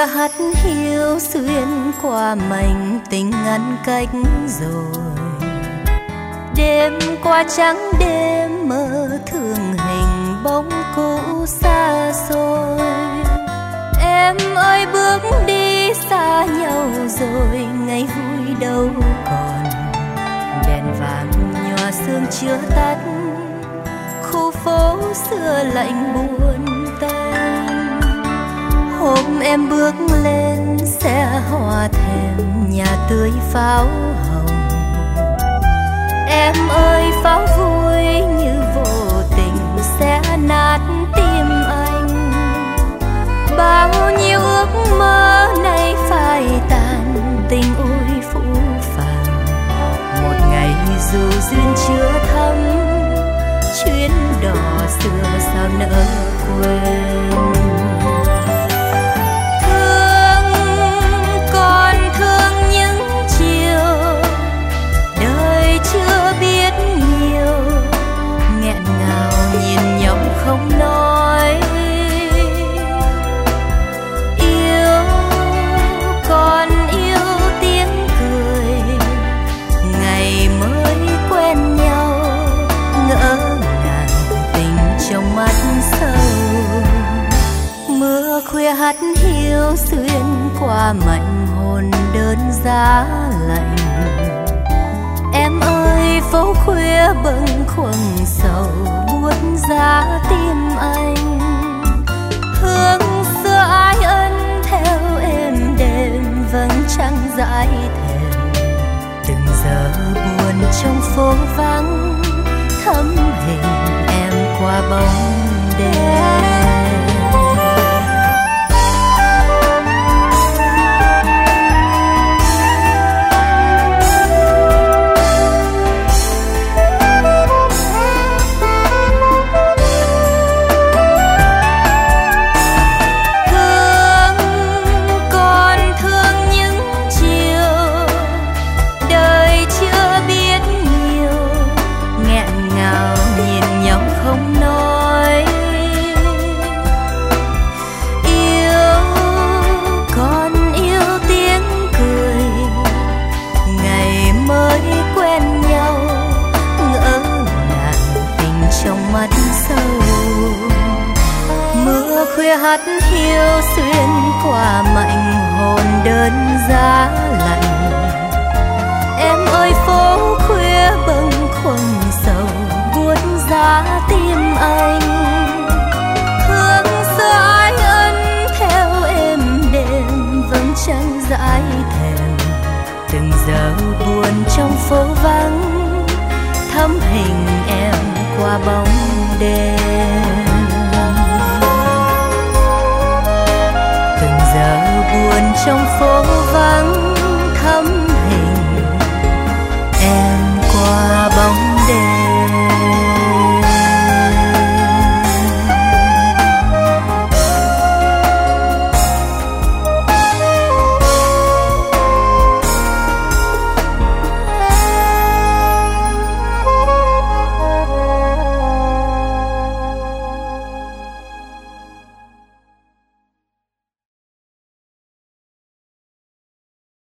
khuya hắt hiu xuyên qua mảnh tình ngăn cách rồi. Đêm qua trắng đêm mơ thương hình bóng cũ xa xôi. Em ơi bước đi xa nhau rồi, ngày vui đâu còn. Đèn vàng nhòa sương chưa tắt, khu phố xưa lạnh buồn tanh. Hôm em bước lên xe hoa thềm nhà tươi pháo hồng. Em ơi pháo vui như vô tình sẽ nát tim anh. Bao nhiêu ước mơ nay phai tàn, tình ôi phũ phàng. Một ngày dù duyên chưa thắm, chuyến đò xưa sao nỡ quên. Thương còn thương những chiều đời chưa biết nhiều, nghẹn ngào nhìn nhau không nói. Yêu còn yêu tiếng cười, ngày mới quen nhau ngỡ ngàng tình trong mắt sâu. Mưa khuya hắt hiu xuyên qua mảnh hồn đơn giá lạnh. Em ơi phố khuya bâng khuâng sầu buốt giá tim anh. Hương xưa ai ân theo êm đềm vầng trăng dãi thềm. Từng giờ buồn trong phố vắng, thấm hình em qua bóng đêm. Khuya hắt hiu xuyên qua mảnh hồn đơn giá lạnh. Em ơi phố khuya bâng khuâng sầu buốt giá tim anh. Hương xưa ai ân theo êm đềm vầng trăng dãi thềm. Từng giờ buồn trong phố vắng, thấm hình em qua bóng đêm. Giờ buồn trong phố vắng, thấm